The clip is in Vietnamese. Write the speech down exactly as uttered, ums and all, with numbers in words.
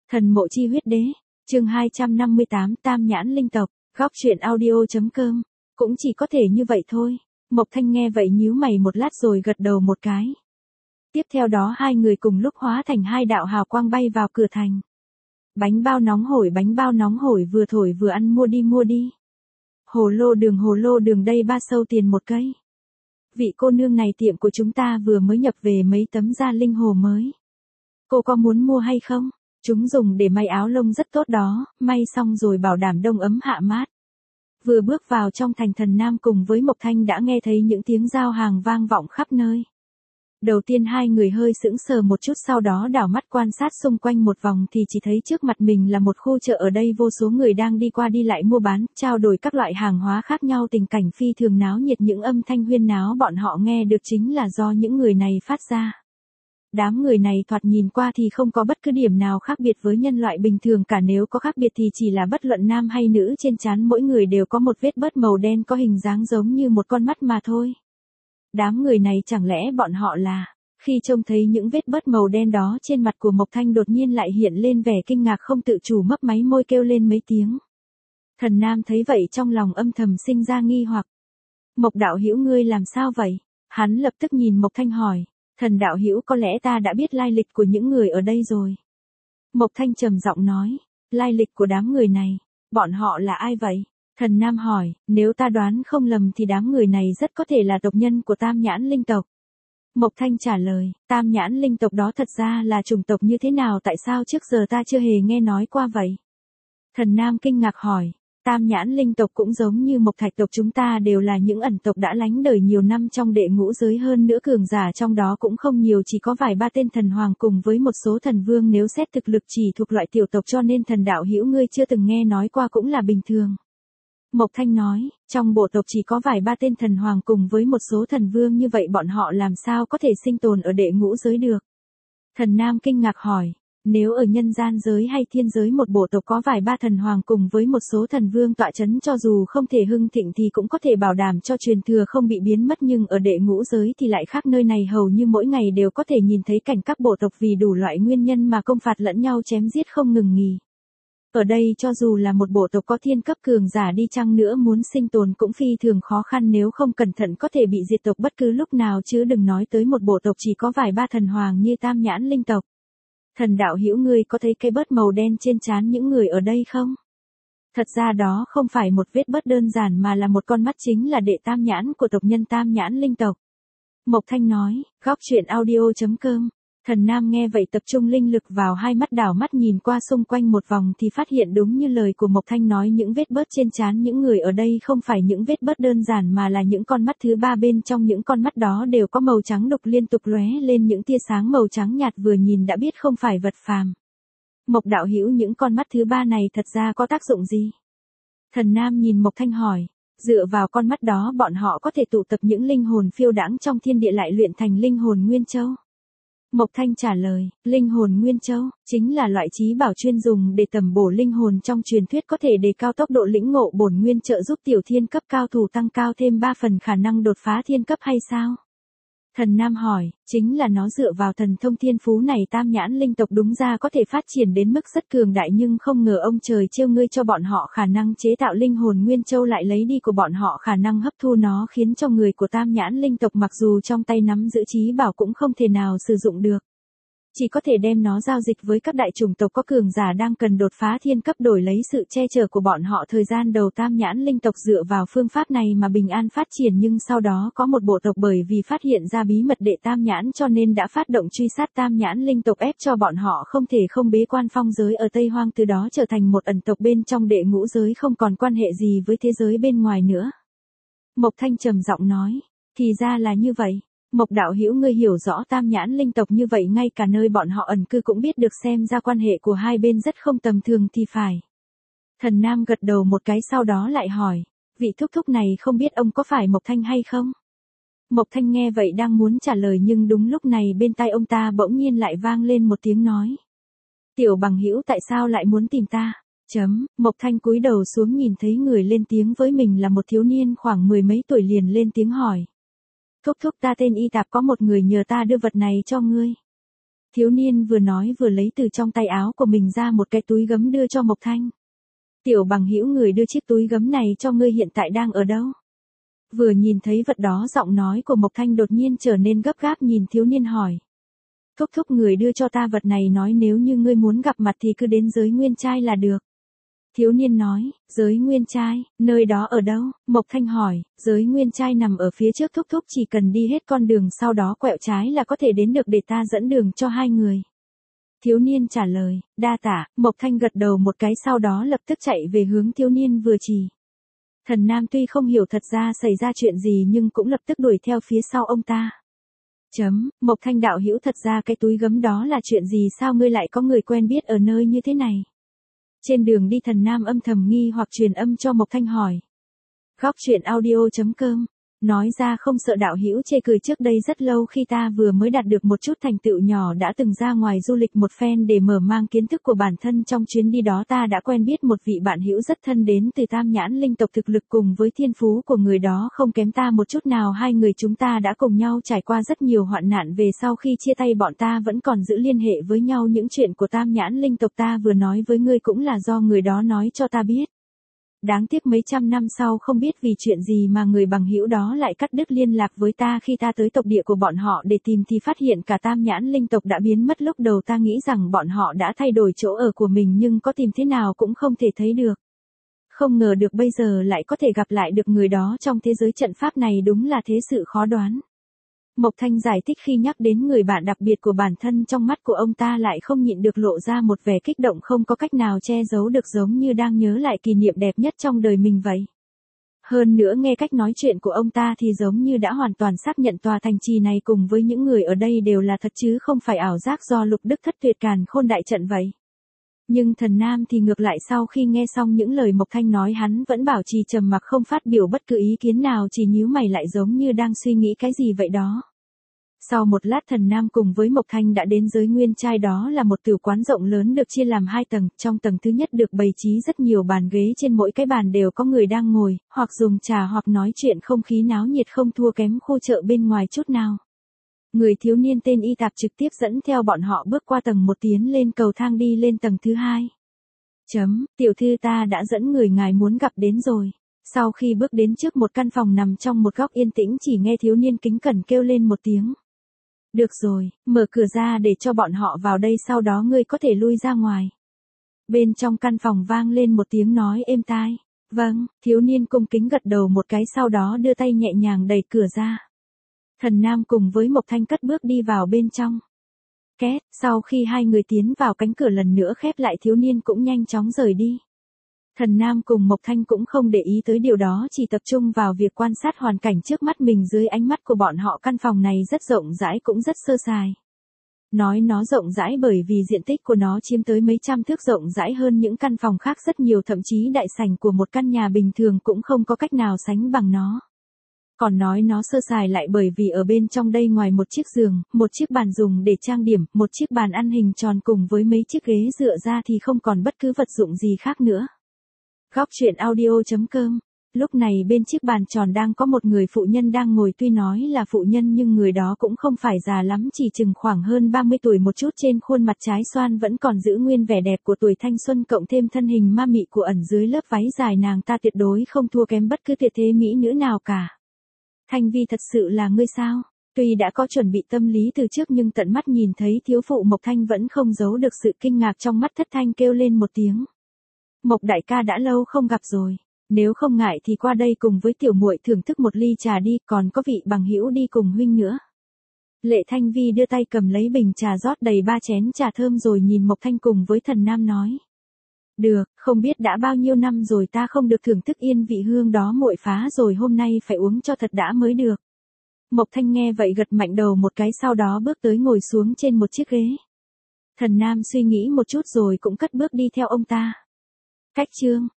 Thần mộ chi huyết đế, chương hai trăm năm mươi tám Tam nhãn linh tộc, góc truyện audio.com, cũng chỉ có thể như vậy thôi. Mộc Thanh nghe vậy nhíu mày một lát rồi gật đầu một cái. Tiếp theo đó hai người cùng lúc hóa thành hai đạo hào quang bay vào cửa thành. Bánh bao nóng hổi bánh bao nóng hổi vừa thổi vừa ăn mua đi mua đi. Hồ lô đường hồ lô đường đây ba sâu tiền một cây. Vị cô nương này tiệm của chúng ta vừa mới nhập về mấy tấm da linh hồ mới. Cô có muốn mua hay không? Chúng dùng để may áo lông rất tốt đó, may xong rồi bảo đảm đông ấm hạ mát. Vừa bước vào trong thành, Thần Nam cùng với Mộc Thanh đã nghe thấy những tiếng giao hàng vang vọng khắp nơi. Đầu tiên hai người hơi sững sờ một chút, sau đó đảo mắt quan sát xung quanh một vòng thì chỉ thấy trước mặt mình là một khu chợ, ở đây vô số người đang đi qua đi lại mua bán, trao đổi các loại hàng hóa khác nhau, tình cảnh phi thường náo nhiệt. Những âm thanh huyên náo bọn họ nghe được chính là do những người này phát ra. Đám người này thoạt nhìn qua thì không có bất cứ điểm nào khác biệt với nhân loại bình thường cả, nếu có khác biệt thì chỉ là bất luận nam hay nữ, trên trán mỗi người đều có một vết bớt màu đen có hình dáng giống như một con mắt mà thôi. Đám người này chẳng lẽ bọn họ là... Khi trông thấy những vết bớt màu đen đó trên mặt của Mộc Thanh, đột nhiên lại hiện lên vẻ kinh ngạc, không tự chủ mấp máy môi kêu lên mấy tiếng. Thần Nam thấy vậy trong lòng âm thầm sinh ra nghi hoặc. Mộc đạo hữu ngươi làm sao vậy? Hắn lập tức nhìn Mộc Thanh hỏi. Thần đạo hữu, có lẽ ta đã biết lai lịch của những người ở đây rồi. Mộc Thanh trầm giọng nói. Lai lịch của đám người này, bọn họ là ai vậy? Thần Nam hỏi. Nếu ta đoán không lầm thì đám người này rất có thể là tộc nhân của Tam nhãn linh tộc. Mộc Thanh trả lời. Tam nhãn linh tộc đó thật ra là chủng tộc như thế nào, tại sao trước giờ ta chưa hề nghe nói qua vậy? Thần Nam kinh ngạc hỏi. Tam nhãn linh tộc cũng giống như Mộc Thạch tộc chúng ta, đều là những ẩn tộc đã lánh đời nhiều năm trong đệ ngũ giới, hơn nữa cường giả trong đó cũng không nhiều, chỉ có vài ba tên thần hoàng cùng với một số thần vương, nếu xét thực lực chỉ thuộc loại tiểu tộc, cho nên thần đạo hữu ngươi chưa từng nghe nói qua cũng là bình thường. Mộc Thanh nói, trong bộ tộc chỉ có vài ba tên thần hoàng cùng với một số thần vương, như vậy bọn họ làm sao có thể sinh tồn ở đệ ngũ giới được? Thần Nam kinh ngạc hỏi. Nếu ở nhân gian giới hay thiên giới một bộ tộc có vài ba thần hoàng cùng với một số thần vương tọa chấn, cho dù không thể hưng thịnh thì cũng có thể bảo đảm cho truyền thừa không bị biến mất, nhưng ở đệ ngũ giới thì lại khác, nơi này hầu như mỗi ngày đều có thể nhìn thấy cảnh các bộ tộc vì đủ loại nguyên nhân mà công phạt lẫn nhau, chém giết không ngừng nghỉ. Ở đây cho dù là một bộ tộc có thiên cấp cường giả đi chăng nữa, muốn sinh tồn cũng phi thường khó khăn, nếu không cẩn thận có thể bị diệt tộc bất cứ lúc nào, chứ đừng nói tới một bộ tộc chỉ có vài ba thần hoàng như Tam nhãn linh tộc. Thần đạo hữu ngươi có thấy cái bớt màu đen trên trán những người ở đây không? Thật ra đó không phải một vết bớt đơn giản mà là một con mắt, chính là đệ tam nhãn của tộc nhân Tam nhãn linh tộc. Mộc Thanh nói. Góc truyện audio.com. Thần Nam nghe vậy tập trung linh lực vào hai mắt, đảo mắt nhìn qua xung quanh một vòng thì phát hiện đúng như lời của Mộc Thanh nói, những vết bớt trên trán những người ở đây không phải những vết bớt đơn giản mà là những con mắt thứ ba, bên trong những con mắt đó đều có màu trắng đục liên tục lóe lên những tia sáng màu trắng nhạt, vừa nhìn đã biết không phải vật phàm. Mộc đạo hữu, những con mắt thứ ba này thật ra có tác dụng gì? Thần Nam nhìn Mộc Thanh hỏi. Dựa vào con mắt đó bọn họ có thể tụ tập những linh hồn phiêu đãng trong thiên địa lại luyện thành linh hồn nguyên châu. Mộc Thanh trả lời. Linh hồn nguyên châu chính là loại trí bảo chuyên dùng để tầm bổ linh hồn trong truyền thuyết, có thể đề cao tốc độ lĩnh ngộ bổn nguyên, trợ giúp tiểu thiên cấp cao thủ tăng cao thêm ba phần khả năng đột phá thiên cấp hay sao? Thần Nam hỏi. Chính là nó, dựa vào thần thông thiên phú này Tam nhãn linh tộc đúng ra có thể phát triển đến mức rất cường đại, nhưng không ngờ ông trời trêu ngươi, cho bọn họ khả năng chế tạo linh hồn nguyên châu lại lấy đi của bọn họ khả năng hấp thu nó, khiến cho người của Tam nhãn linh tộc mặc dù trong tay nắm giữ trí bảo cũng không thể nào sử dụng được. Chỉ có thể đem nó giao dịch với các đại chủng tộc có cường giả đang cần đột phá thiên cấp, đổi lấy sự che chở của bọn họ. Thời gian đầu Tam nhãn linh tộc dựa vào phương pháp này mà bình an phát triển, nhưng sau đó có một bộ tộc bởi vì phát hiện ra bí mật đệ tam nhãn cho nên đã phát động truy sát Tam nhãn linh tộc, ép cho bọn họ không thể không bế quan phong giới ở Tây Hoang, từ đó trở thành một ẩn tộc bên trong đệ ngũ giới, không còn quan hệ gì với thế giới bên ngoài nữa. Mộc Thanh trầm giọng nói. Thì ra là như vậy. Mộc đạo hữu ngươi hiểu rõ Tam nhãn linh tộc như vậy, ngay cả nơi bọn họ ẩn cư cũng biết được, xem ra quan hệ của hai bên rất không tầm thường thì phải. Thần Nam gật đầu một cái, sau đó lại hỏi. Vị thúc thúc này không biết ông có phải Mộc Thanh hay không? Mộc Thanh nghe vậy đang muốn trả lời, nhưng đúng lúc này bên tai ông ta bỗng nhiên lại vang lên một tiếng nói. Tiểu bằng hữu, tại sao lại muốn tìm ta? Chấm. Mộc Thanh cúi đầu xuống nhìn thấy người lên tiếng với mình là một thiếu niên khoảng mười mấy tuổi, liền lên tiếng hỏi. Thúc thúc, ta tên Y Tạp, có một người nhờ ta đưa vật này cho ngươi. Thiếu niên vừa nói vừa lấy từ trong tay áo của mình ra một cái túi gấm đưa cho Mộc Thanh. Tiểu bằng hữu, người đưa chiếc túi gấm này cho ngươi hiện tại đang ở đâu? Vừa nhìn thấy vật đó, giọng nói của Mộc Thanh đột nhiên trở nên gấp gáp, nhìn thiếu niên hỏi. Thúc thúc, người đưa cho ta vật này nói nếu như ngươi muốn gặp mặt thì cứ đến giới nguyên trai là được. Thiếu niên nói, giới nguyên trai, nơi đó ở đâu? Mộc Thanh hỏi, giới nguyên trai nằm ở phía trước thúc thúc, chỉ cần đi hết con đường sau đó quẹo trái là có thể đến được, để ta dẫn đường cho hai người. Thiếu niên trả lời, đa tạ. Mộc Thanh gật đầu một cái, sau đó lập tức chạy về hướng thiếu niên vừa chỉ. Thần Nam tuy không hiểu thật ra xảy ra chuyện gì nhưng cũng lập tức đuổi theo phía sau ông ta. Chấm, Mộc Thanh đạo hữu, thật ra cái túi gấm đó là chuyện gì, sao ngươi lại có người quen biết ở nơi như thế này? Trên đường đi Thần Nam âm thầm nghi hoặc, truyền âm cho Mộc Thanh hỏi. Góc truyện audio chấm com, nói ra không sợ đạo hữu chê cười, trước đây rất lâu khi ta vừa mới đạt được một chút thành tựu nhỏ đã từng ra ngoài du lịch một phen để mở mang kiến thức của bản thân. Trong chuyến đi đó ta đã quen biết một vị bạn hữu rất thân đến từ Tam Nhãn Linh tộc, thực lực cùng với thiên phú của người đó không kém ta một chút nào. Hai người chúng ta đã cùng nhau trải qua rất nhiều hoạn nạn, về sau khi chia tay bọn ta vẫn còn giữ liên hệ với nhau. Những chuyện của Tam Nhãn Linh tộc ta vừa nói với ngươi cũng là do người đó nói cho ta biết. Đáng tiếc mấy trăm năm sau không biết vì chuyện gì mà người bằng hữu đó lại cắt đứt liên lạc với ta. Khi ta tới tộc địa của bọn họ để tìm thì phát hiện cả Tam Nhãn Linh tộc đã biến mất. Lúc đầu ta nghĩ rằng bọn họ đã thay đổi chỗ ở của mình nhưng có tìm thế nào cũng không thể thấy được. Không ngờ được bây giờ lại có thể gặp lại được người đó trong thế giới trận pháp này, đúng là thế sự khó đoán. Mộc Thanh giải thích khi nhắc đến người bạn đặc biệt của bản thân, trong mắt của ông ta lại không nhịn được lộ ra một vẻ kích động không có cách nào che giấu được, giống như đang nhớ lại kỷ niệm đẹp nhất trong đời mình vậy. Hơn nữa nghe cách nói chuyện của ông ta thì giống như đã hoàn toàn xác nhận tòa thành trì này cùng với những người ở đây đều là thật chứ không phải ảo giác do Lục Đức Thất Tuyệt Càn Khôn đại trận vậy. Nhưng Thần Nam thì ngược lại, sau khi nghe xong những lời Mộc Thanh nói hắn vẫn bảo trì trầm mặc không phát biểu bất cứ ý kiến nào, chỉ nhíu mày lại giống như đang suy nghĩ cái gì vậy đó. Sau một lát Thần Nam cùng với Mộc Thanh đã đến giới nguyên trai, đó là một tử quán rộng lớn được chia làm hai tầng, trong tầng thứ nhất được bày trí rất nhiều bàn ghế, trên mỗi cái bàn đều có người đang ngồi, hoặc dùng trà hoặc nói chuyện, không khí náo nhiệt không thua kém khu chợ bên ngoài chút nào. Người thiếu niên tên Y Tạp trực tiếp dẫn theo bọn họ bước qua tầng một, tiến lên cầu thang đi lên tầng thứ hai. Chấm, tiểu thư, ta đã dẫn người ngài muốn gặp đến rồi. Sau khi bước đến trước một căn phòng nằm trong một góc yên tĩnh, chỉ nghe thiếu niên kính cẩn kêu lên một tiếng. Được rồi, mở cửa ra để cho bọn họ vào đây, sau đó ngươi có thể lui ra ngoài. Bên trong căn phòng vang lên một tiếng nói êm tai. Vâng, thiếu niên cung kính gật đầu một cái, sau đó đưa tay nhẹ nhàng đẩy cửa ra. Thần Nam cùng với Mộc Thanh cất bước đi vào bên trong. Két, sau khi hai người tiến vào, cánh cửa lần nữa khép lại, thiếu niên cũng nhanh chóng rời đi. Thần Nam cùng Mộc Thanh cũng không để ý tới điều đó, chỉ tập trung vào việc quan sát hoàn cảnh trước mắt mình. Dưới ánh mắt của bọn họ, căn phòng này rất rộng rãi cũng rất sơ sài. Nói nó rộng rãi bởi vì diện tích của nó chiếm tới mấy trăm thước, rộng rãi hơn những căn phòng khác rất nhiều, thậm chí đại sảnh của một căn nhà bình thường cũng không có cách nào sánh bằng nó. Còn nói nó sơ sài lại bởi vì ở bên trong đây ngoài một chiếc giường, một chiếc bàn dùng để trang điểm, một chiếc bàn ăn hình tròn cùng với mấy chiếc ghế dựa ra thì không còn bất cứ vật dụng gì khác nữa. Góc truyện audio chấm com. Lúc này bên chiếc bàn tròn đang có một người phụ nhân đang ngồi, tuy nói là phụ nhân nhưng người đó cũng không phải già lắm, chỉ chừng khoảng hơn ba mươi tuổi một chút, trên khuôn mặt trái xoan vẫn còn giữ nguyên vẻ đẹp của tuổi thanh xuân, cộng thêm thân hình ma mị của ẩn dưới lớp váy dài nàng ta tuyệt đối không thua kém bất cứ tuyệt thế mỹ nữ nào cả. Thanh Vi, thật sự là ngươi sao? Tuy đã có chuẩn bị tâm lý từ trước nhưng tận mắt nhìn thấy thiếu phụ Mộc Thanh vẫn không giấu được sự kinh ngạc trong mắt, thất thanh kêu lên một tiếng. Mộc đại ca, đã lâu không gặp rồi. Nếu không ngại thì qua đây cùng với tiểu muội thưởng thức một ly trà đi, còn có vị bằng hữu đi cùng huynh nữa. Lệ Thanh Vi đưa tay cầm lấy bình trà rót đầy ba chén trà thơm rồi nhìn Mộc Thanh cùng với Thần Nam nói. Được, không biết đã bao nhiêu năm rồi ta không được thưởng thức yên vị hương đó, muội phá rồi, hôm nay phải uống cho thật đã mới được. Mộc Thanh nghe vậy gật mạnh đầu một cái, sau đó bước tới ngồi xuống trên một chiếc ghế. Thần Nam suy nghĩ một chút rồi cũng cất bước đi theo ông ta. Cách chương